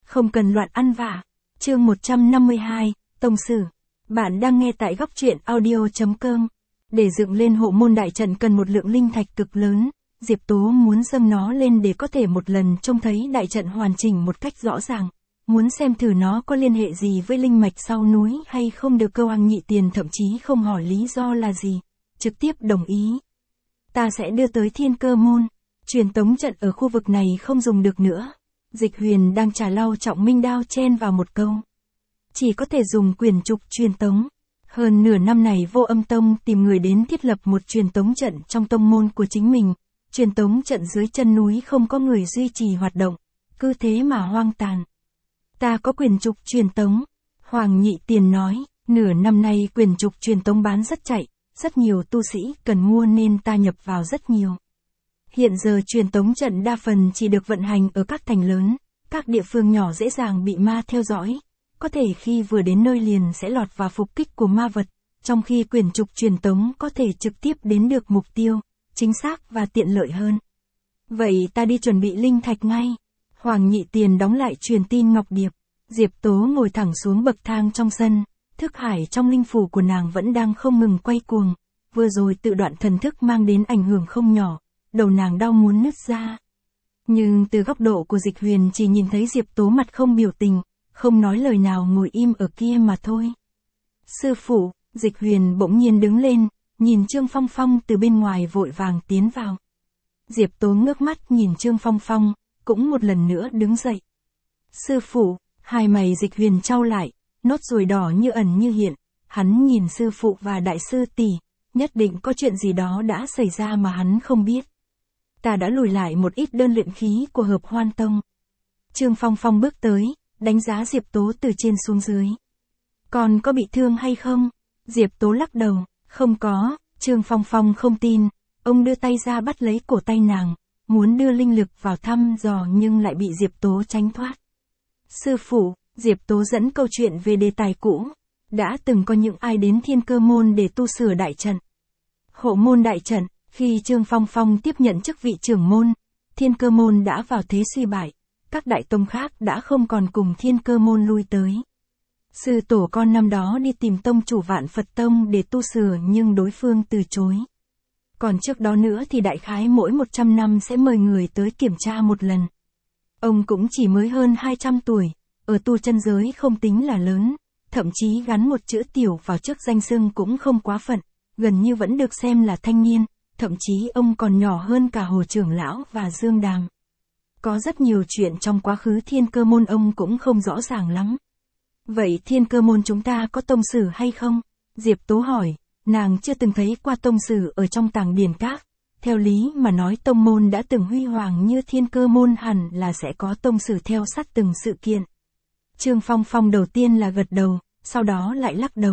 không cần loạn ăn vạ. Chương 152, Tông Sử. Bạn đang nghe tại góc truyện audio.com. Để dựng lên hộ môn đại trận cần một lượng linh thạch cực lớn, Diệp Tố muốn dâng nó lên để có thể một lần trông thấy đại trận hoàn chỉnh một cách rõ ràng. Muốn xem thử nó có liên hệ gì với linh mạch sau núi hay không. Được Câu Hoàng Nhị Tiền thậm chí không hỏi lý do là gì, trực tiếp đồng ý. Ta sẽ đưa tới Thiên Cơ Môn. Truyền tống trận ở khu vực này không dùng được nữa. Dịch Huyền đang trà lau trọng minh đao chen vào một câu. Chỉ có thể dùng quyền trục truyền tống. Hơn nửa năm này Vô Âm Tông tìm người đến thiết lập một truyền tống trận trong tông môn của chính mình. Truyền tống trận dưới chân núi không có người duy trì hoạt động, cứ thế mà hoang tàn. Ta có quyền trục truyền tống. Hoàng Nhị Tiền nói, nửa năm nay quyền trục truyền tống bán rất chạy, rất nhiều tu sĩ cần mua nên ta nhập vào rất nhiều. Hiện giờ truyền tống trận đa phần chỉ được vận hành ở các thành lớn, các địa phương nhỏ dễ dàng bị ma theo dõi. Có thể khi vừa đến nơi liền sẽ lọt vào phục kích của ma vật, trong khi quyền trục truyền tống có thể trực tiếp đến được mục tiêu, chính xác và tiện lợi hơn. Vậy ta đi chuẩn bị linh thạch ngay. Hoàng Nhị Tiền đóng lại truyền tin ngọc điệp. Diệp Tố ngồi thẳng xuống bậc thang trong sân, thức hải trong linh phủ của nàng vẫn đang không ngừng quay cuồng. Vừa rồi tự đoạn thần thức mang đến ảnh hưởng không nhỏ, đầu nàng đau muốn nứt ra. Nhưng từ góc độ của Dịch Huyền chỉ nhìn thấy Diệp Tố mặt không biểu tình, không nói lời nào ngồi im ở kia mà thôi. Sư phụ, Dịch Huyền bỗng nhiên đứng lên, nhìn Trương Phong Phong từ bên ngoài vội vàng tiến vào. Diệp Tố ngước mắt nhìn Trương Phong Phong, cũng một lần nữa đứng dậy. Sư phụ, hai mày Dịch Huyền chau lại, nốt ruồi đỏ như ẩn như hiện, hắn nhìn sư phụ và đại sư tỷ, nhất định có chuyện gì đó đã xảy ra mà hắn không biết. Ta đã lùi lại một ít đơn luyện khí của Hợp Hoan Tông. Trương Phong Phong bước tới, đánh giá Diệp Tố từ trên xuống dưới. Còn có bị thương hay không? Diệp Tố lắc đầu, không có. Trương Phong Phong không tin, ông đưa tay ra bắt lấy cổ tay nàng, muốn đưa linh lực vào thăm dò nhưng lại bị Diệp Tố tránh thoát. Sư phụ, Diệp Tố dẫn câu chuyện về đề tài cũ. Đã từng có những ai đến Thiên Cơ Môn để tu sửa đại trận. Hộ môn đại trận, khi Trương Phong Phong tiếp nhận chức vị trưởng môn, Thiên Cơ Môn đã vào thế suy bại. Các đại tông khác đã không còn cùng Thiên Cơ Môn lui tới. Sư tổ con năm đó đi tìm tông chủ Vạn Phật Tông để tu sửa nhưng đối phương từ chối. Còn trước đó nữa thì đại khái mỗi 100 năm sẽ mời người tới kiểm tra một lần. Ông cũng chỉ mới hơn 200 tuổi, ở tu chân giới không tính là lớn, thậm chí gắn một chữ tiểu vào trước danh xưng cũng không quá phận, gần như vẫn được xem là thanh niên, thậm chí ông còn nhỏ hơn cả Hồ Trưởng Lão và Dương Đàm. Có rất nhiều chuyện trong quá khứ Thiên Cơ Môn ông cũng không rõ ràng lắm. Vậy Thiên Cơ Môn chúng ta có tông sử hay không? Diệp Tố hỏi, nàng chưa từng thấy qua tông sử ở trong tàng điển các. Theo lý mà nói tông môn đã từng huy hoàng như Thiên Cơ Môn hẳn là sẽ có tông sử theo sát từng sự kiện. Trương Phong Phong đầu tiên là gật đầu, sau đó lại lắc đầu.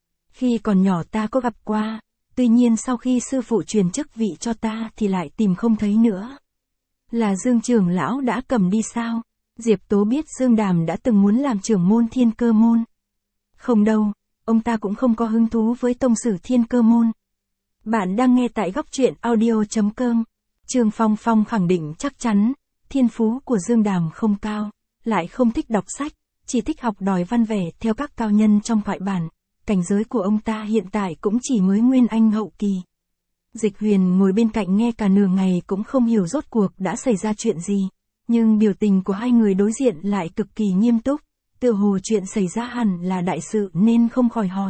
Khi còn nhỏ ta có gặp qua, tuy nhiên sau khi sư phụ truyền chức vị cho ta thì lại tìm không thấy nữa. Là Dương trưởng lão đã cầm đi sao? Diệp Tố biết Dương Đàm đã từng muốn làm trưởng môn Thiên Cơ Môn. Không đâu, ông ta cũng không có hứng thú với tông sử Thiên Cơ Môn. Bạn đang nghe tại góc truyện audio.com. Trương Phong Phong khẳng định chắc chắn, thiên phú của Dương Đàm không cao, lại không thích đọc sách, chỉ thích học đòi văn vẻ theo các cao nhân trong thoại bản. Cảnh giới của ông ta hiện tại cũng chỉ mới Nguyên Anh hậu kỳ. Dịch Huyền ngồi bên cạnh nghe cả nửa ngày cũng không hiểu rốt cuộc đã xảy ra chuyện gì, nhưng biểu tình của hai người đối diện lại cực kỳ nghiêm túc, tựa hồ chuyện xảy ra hẳn là đại sự nên không khỏi hỏi.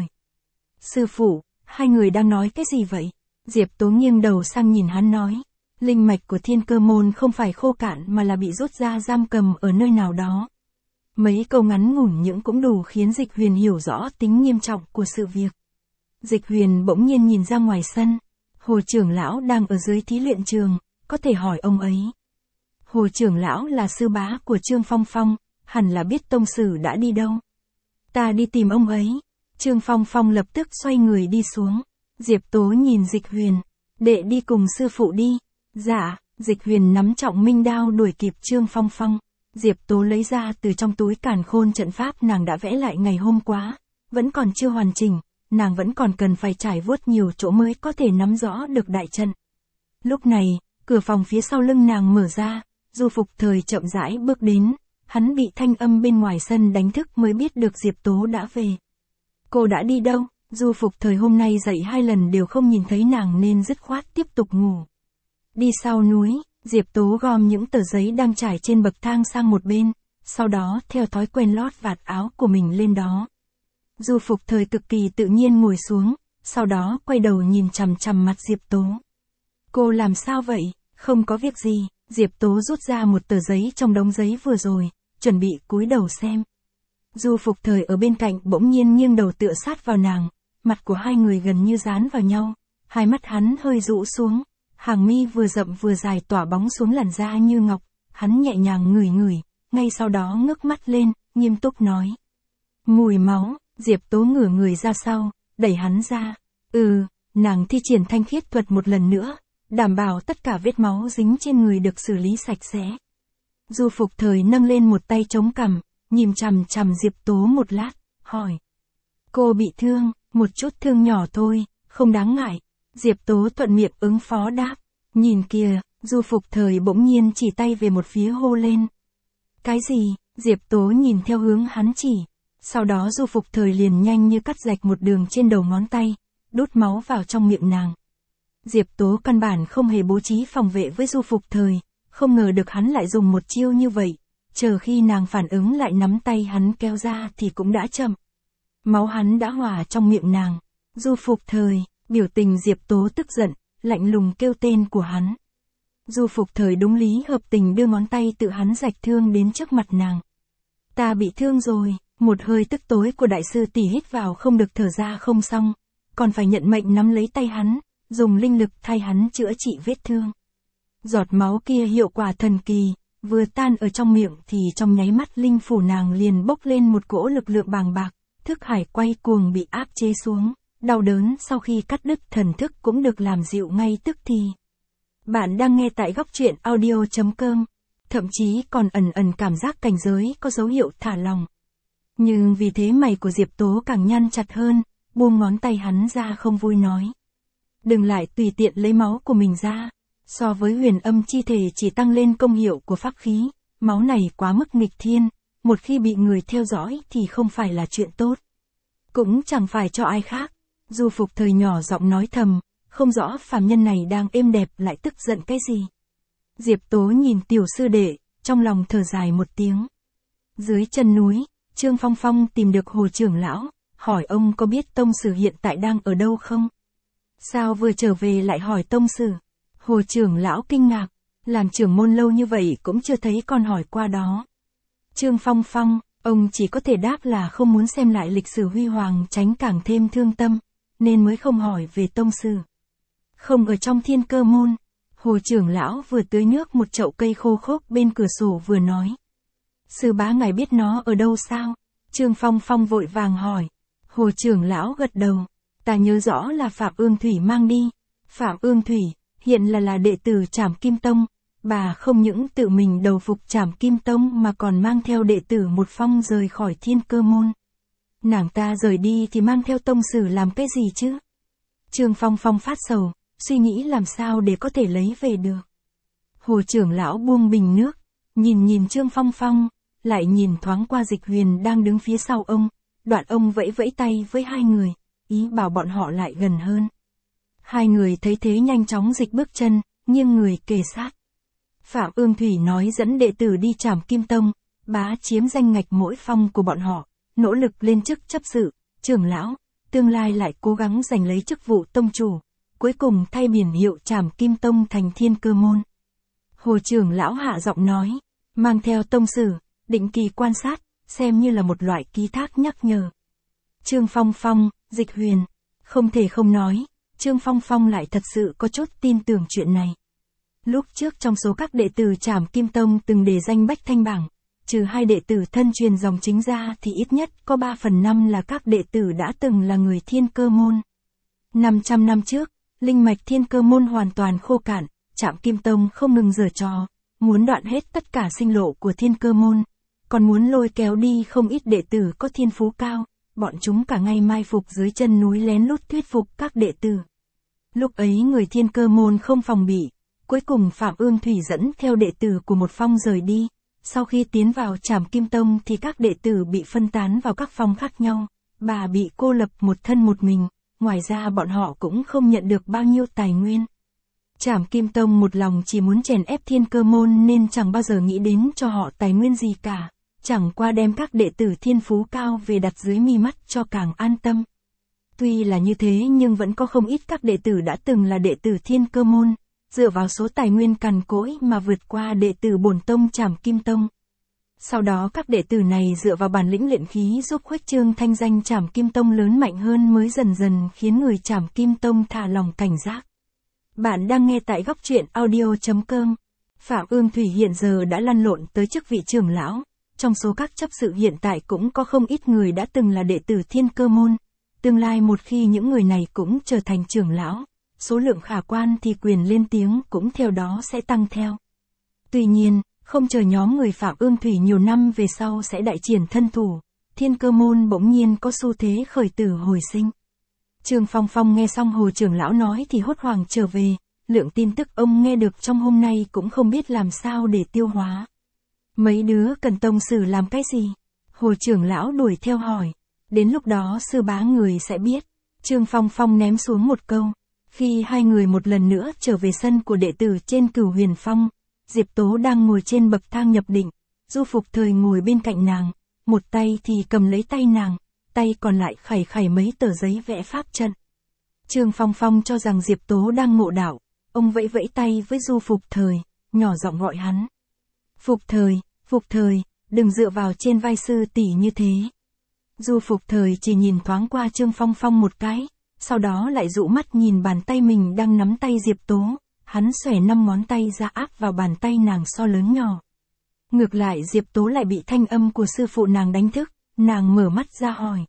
Sư phụ, hai người đang nói cái gì vậy? Diệp Tố nghiêng đầu sang nhìn hắn nói, linh mạch của Thiên Cơ Môn không phải khô cạn mà là bị rút ra giam cầm ở nơi nào đó. Mấy câu ngắn ngủn những cũng đủ khiến Dịch Huyền hiểu rõ tính nghiêm trọng của sự việc. Dịch Huyền bỗng nhiên nhìn ra ngoài sân. Hồ Trưởng Lão đang ở dưới thí luyện trường, có thể hỏi ông ấy. Hồ Trưởng Lão là sư bá của Trương Phong Phong, hẳn là biết tông sử đã đi đâu. Ta đi tìm ông ấy. Trương Phong Phong lập tức xoay người đi xuống. Diệp Tố nhìn Dịch Huyền. Đệ đi cùng sư phụ đi. Dạ, Dịch Huyền nắm trọng minh đao đuổi kịp Trương Phong Phong. Diệp Tố lấy ra từ trong túi càn khôn trận pháp nàng đã vẽ lại ngày hôm qua. Vẫn còn chưa hoàn chỉnh, nàng vẫn còn cần phải trải vuốt nhiều chỗ mới có thể nắm rõ được đại trận. Lúc này, cửa phòng phía sau lưng nàng mở ra, Du Phục Thời chậm rãi bước đến, hắn bị thanh âm bên ngoài sân đánh thức mới biết được Diệp Tố đã về. Cô đã đi đâu? Du Phục Thời hôm nay dậy 2 lần đều không nhìn thấy nàng nên dứt khoát tiếp tục ngủ. Đi sau núi, Diệp Tố gom những tờ giấy đang trải trên bậc thang sang một bên, sau đó theo thói quen lót vạt áo của mình lên đó. Du Phục Thời cực kỳ tự nhiên ngồi xuống, sau đó quay đầu nhìn chằm chằm mặt Diệp Tố. Cô làm sao vậy? Không có việc gì. Diệp Tố rút ra một tờ giấy trong đống giấy vừa rồi, chuẩn bị cúi đầu xem. Du Phục Thời ở bên cạnh bỗng nhiên nghiêng đầu tựa sát vào nàng, mặt của hai người gần như dán vào nhau, hai mắt hắn hơi rũ xuống, hàng mi vừa rậm vừa dài tỏa bóng xuống làn da như ngọc, hắn nhẹ nhàng ngửi ngửi, ngay sau đó ngước mắt lên, nghiêm túc nói. Mùi máu. Diệp Tố ngửa người ra sau, đẩy hắn ra. Nàng thi triển thanh khiết thuật một lần nữa, đảm bảo tất cả vết máu dính trên người được xử lý sạch sẽ. Du Phục Thời nâng lên một tay chống cằm, nhìn chằm chằm Diệp Tố một lát, hỏi. Cô bị thương, một chút thương nhỏ thôi, không đáng ngại. Diệp Tố thuận miệng ứng phó đáp. Nhìn kìa, Du Phục Thời bỗng nhiên chỉ tay về một phía hô lên. Cái gì? Diệp Tố nhìn theo hướng hắn chỉ. Sau đó Du Phục Thời liền nhanh như cắt rạch một đường trên đầu ngón tay, đút máu vào trong miệng nàng. Diệp Tố căn bản không hề bố trí phòng vệ với Du Phục Thời, không ngờ được hắn lại dùng một chiêu như vậy, chờ khi nàng phản ứng lại nắm tay hắn kéo ra thì cũng đã chậm. Máu hắn đã hòa trong miệng nàng. Du Phục Thời, biểu tình Diệp Tố tức giận, lạnh lùng kêu tên của hắn. Du Phục Thời đúng lý hợp tình đưa ngón tay tự hắn rạch thương đến trước mặt nàng. Ta bị thương rồi. Một hơi tức tối của đại sư tỷ hít vào không được thở ra không xong, còn phải nhận mệnh nắm lấy tay hắn, dùng linh lực thay hắn chữa trị vết thương. Giọt máu kia hiệu quả thần kỳ, vừa tan ở trong miệng thì trong nháy mắt linh phủ nàng liền bốc lên một cỗ lực lượng bàng bạc, thức hải quay cuồng bị áp chế xuống, đau đớn sau khi cắt đứt thần thức cũng được làm dịu ngay tức thì. Bạn đang nghe tại góc truyện audio.com, thậm chí còn ẩn ẩn cảm giác cảnh giới có dấu hiệu thả lỏng. Nhưng vì thế mày của Diệp Tố càng nhăn chặt hơn, buông ngón tay hắn ra không vui nói. Đừng lại tùy tiện lấy máu của mình ra. So với huyền âm chi thể chỉ tăng lên công hiệu của pháp khí, máu này quá mức nghịch thiên, một khi bị người theo dõi thì không phải là chuyện tốt. Cũng chẳng phải cho ai khác. Du Phục Thời nhỏ giọng nói thầm, không rõ phàm nhân này đang êm đẹp lại tức giận cái gì. Diệp Tố nhìn tiểu sư đệ, trong lòng thở dài một tiếng. Dưới chân núi, Trương Phong Phong tìm được Hồ trưởng lão, hỏi ông có biết tông sử hiện tại đang ở đâu không? Sao vừa trở về lại hỏi tông sử? Hồ trưởng lão kinh ngạc, làm trưởng môn lâu như vậy cũng chưa thấy con hỏi qua đó. Trương Phong Phong, ông chỉ có thể đáp là không muốn xem lại lịch sử huy hoàng tránh càng thêm thương tâm, nên mới không hỏi về tông sử. Không ở trong Thiên Cơ môn. Hồ trưởng lão vừa tưới nước một chậu cây khô khốc bên cửa sổ vừa nói. Sư bá ngài biết nó ở đâu sao? Trương Phong Phong vội vàng hỏi. Hồ trưởng lão gật đầu. Ta nhớ rõ là Phạm Ương Thủy mang đi. Phạm Ương Thủy, hiện là đệ tử Trảm Kim Tông. Bà không những tự mình đầu phục Trảm Kim Tông mà còn mang theo đệ tử một phong rời khỏi Thiên Cơ môn. Nàng ta rời đi thì mang theo tông sử làm cái gì chứ? Trương Phong Phong phát sầu, suy nghĩ làm sao để có thể lấy về được. Hồ trưởng lão buông bình nước, nhìn Trương Phong Phong, lại nhìn thoáng qua Dịch Huyền đang đứng phía sau ông, đoạn ông vẫy vẫy tay với hai người, ý bảo bọn họ lại gần hơn. Hai người thấy thế nhanh chóng dịch bước chân, nghiêng người kề sát. Phạm Ương Thủy nói dẫn đệ tử đi Trảm Kim Tông, bá chiếm danh ngạch mỗi phong của bọn họ, nỗ lực lên chức chấp sự, trưởng lão, tương lai lại cố gắng giành lấy chức vụ tông chủ, cuối cùng thay biển hiệu Trảm Kim Tông thành Thiên Cơ môn. Hồ trưởng lão hạ giọng nói, mang theo tông sử, định kỳ quan sát, xem như là một loại ký thác nhắc nhở. Trương Phong Phong, Dịch Huyền, không thể không nói, Trương Phong Phong lại thật sự có chút tin tưởng chuyện này. Lúc trước trong số các đệ tử Trảm Kim Tông từng đề danh bách thanh bảng, trừ hai đệ tử thân truyền dòng chính ra thì ít nhất có 3/5 là các đệ tử đã từng là người Thiên Cơ môn. 500 năm trước, linh mạch Thiên Cơ môn hoàn toàn khô cạn, Trảm Kim Tông không ngừng giở trò, muốn đoạn hết tất cả sinh lộ của Thiên Cơ môn, còn muốn lôi kéo đi không ít đệ tử có thiên phú cao, bọn chúng cả ngày mai phục dưới chân núi lén lút thuyết phục các đệ tử. Lúc ấy người Thiên Cơ môn không phòng bị, cuối cùng Phạm Ương Thủy dẫn theo đệ tử của một phong rời đi, Sau khi tiến vào Trảm Kim Tông thì các đệ tử bị phân tán vào các phòng khác nhau, bà bị cô lập một thân một mình, ngoài ra bọn họ cũng không nhận được bao nhiêu tài nguyên. Trảm Kim Tông một lòng chỉ muốn chèn ép Thiên Cơ Môn nên chẳng bao giờ nghĩ đến cho họ tài nguyên gì cả, chẳng qua đem các đệ tử thiên phú cao về đặt dưới mi mắt cho càng an tâm. Tuy là như thế nhưng vẫn có không ít các đệ tử đã từng là đệ tử Thiên Cơ Môn, dựa vào số tài nguyên cằn cỗi mà vượt qua đệ tử bổn tông Trảm Kim Tông. Sau đó các đệ tử này dựa vào bản lĩnh luyện khí giúp khuếch trương thanh danh Trảm Kim Tông lớn mạnh hơn mới dần dần khiến người Trảm Kim Tông thả lòng cảnh giác. Bạn đang nghe tại góc truyện audio.com. Phạm Ương Thủy hiện giờ đã lăn lộn tới chức vị trưởng lão, trong số các chấp sự hiện tại cũng có không ít người đã từng là đệ tử Thiên Cơ Môn. Tương lai một khi những người này cũng trở thành trưởng lão, số lượng khả quan thì quyền lên tiếng cũng theo đó sẽ tăng theo. Tuy nhiên, không chờ nhóm người Phạm Ương Thủy nhiều năm về sau sẽ đại triển thân thủ, Thiên Cơ Môn bỗng nhiên có xu thế khởi tử hồi sinh. Trương Phong Phong nghe xong Hồ trưởng lão nói thì hốt hoảng trở về, lượng tin tức ông nghe được trong hôm nay cũng không biết làm sao để tiêu hóa. Mấy đứa cần tông sử làm cái gì? Hồ trưởng lão đuổi theo hỏi. Đến lúc đó sư bá người sẽ biết. Trương Phong Phong ném xuống một câu. Khi hai người một lần nữa trở về sân của đệ tử trên Cửu Huyền Phong, Diệp Tố đang ngồi trên bậc thang nhập định, Du Phục Thời ngồi bên cạnh nàng, một tay thì cầm lấy tay nàng, tay còn lại khẩy khẩy mấy tờ giấy vẽ pháp trận. Trương Phong Phong cho rằng Diệp Tố đang ngộ đạo, ông vẫy vẫy tay với Du Phục Thời, nhỏ giọng gọi hắn. Phục Thời, đừng dựa vào trên vai sư tỷ như thế. Du Phục Thời chỉ nhìn thoáng qua Trương Phong Phong một cái, sau đó lại dụ mắt nhìn bàn tay mình đang nắm tay Diệp Tố, hắn xòe 5 ngón tay ra áp vào bàn tay nàng so lớn nhỏ. Ngược lại Diệp Tố lại bị thanh âm của sư phụ nàng đánh thức, nàng mở mắt ra hỏi.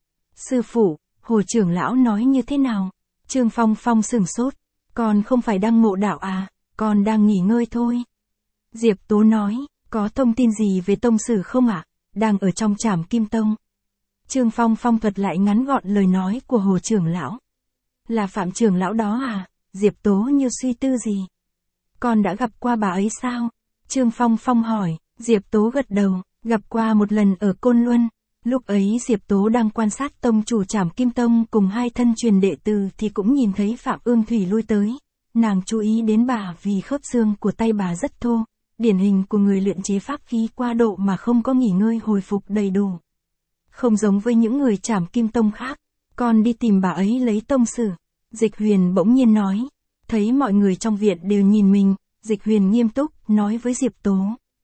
Sư phụ, Hồ trưởng lão nói như thế nào? Trương Phong Phong sửng sốt, con không phải đang ngộ đạo à, con đang nghỉ ngơi thôi. Diệp Tố nói, có thông tin gì về tông sử không ạ? Đang ở trong Trảm Kim Tông. Trương Phong Phong thuật lại ngắn gọn lời nói của Hồ trưởng lão. Là Phạm trưởng lão đó à? Diệp Tố như suy tư gì? Con đã gặp qua bà ấy sao? Trương Phong Phong hỏi. Diệp Tố gật đầu, gặp qua một lần ở Côn Luân. Lúc ấy Diệp Tố đang quan sát tông chủ Trảm Kim Tông cùng hai thân truyền đệ tử thì cũng nhìn thấy Phạm Ương Thủy lui tới. Nàng chú ý đến bà vì khớp xương của tay bà rất thô, điển hình của người luyện chế pháp khí qua độ mà không có nghỉ ngơi hồi phục đầy đủ. Không giống với những người Trảm Kim Tông khác, con đi tìm bà ấy lấy tông sử. Dịch Huyền bỗng nhiên nói, thấy mọi người trong viện đều nhìn mình, Dịch Huyền nghiêm túc nói với Diệp Tố.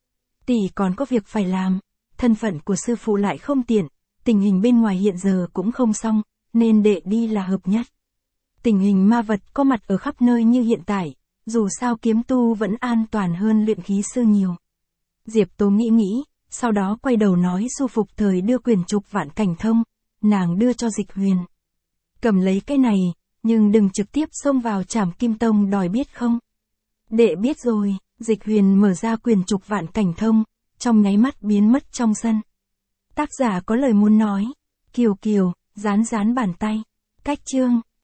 Tỷ còn có việc phải làm, thân phận của sư phụ lại không tiện, tình hình bên ngoài hiện giờ cũng không xong, nên đệ đi là hợp nhất. Tình hình ma vật có mặt ở khắp nơi như hiện tại, dù sao kiếm tu vẫn an toàn hơn luyện khí sư nhiều. Diệp Tố nghĩ, sau đó quay đầu nói Du Phục Thời đưa quyền trục Vạn Cảnh Thông, nàng đưa cho Dịch Huyền. Cầm lấy cái này, nhưng đừng trực tiếp xông vào Trảm Kim Tông đòi biết không? Đệ biết rồi. Dịch Huyền mở ra quyền trục Vạn Cảnh Thông, trong nháy mắt biến mất trong sân. Tác giả có lời muốn nói. Kiều Kiều, dán bàn tay. Cách chương.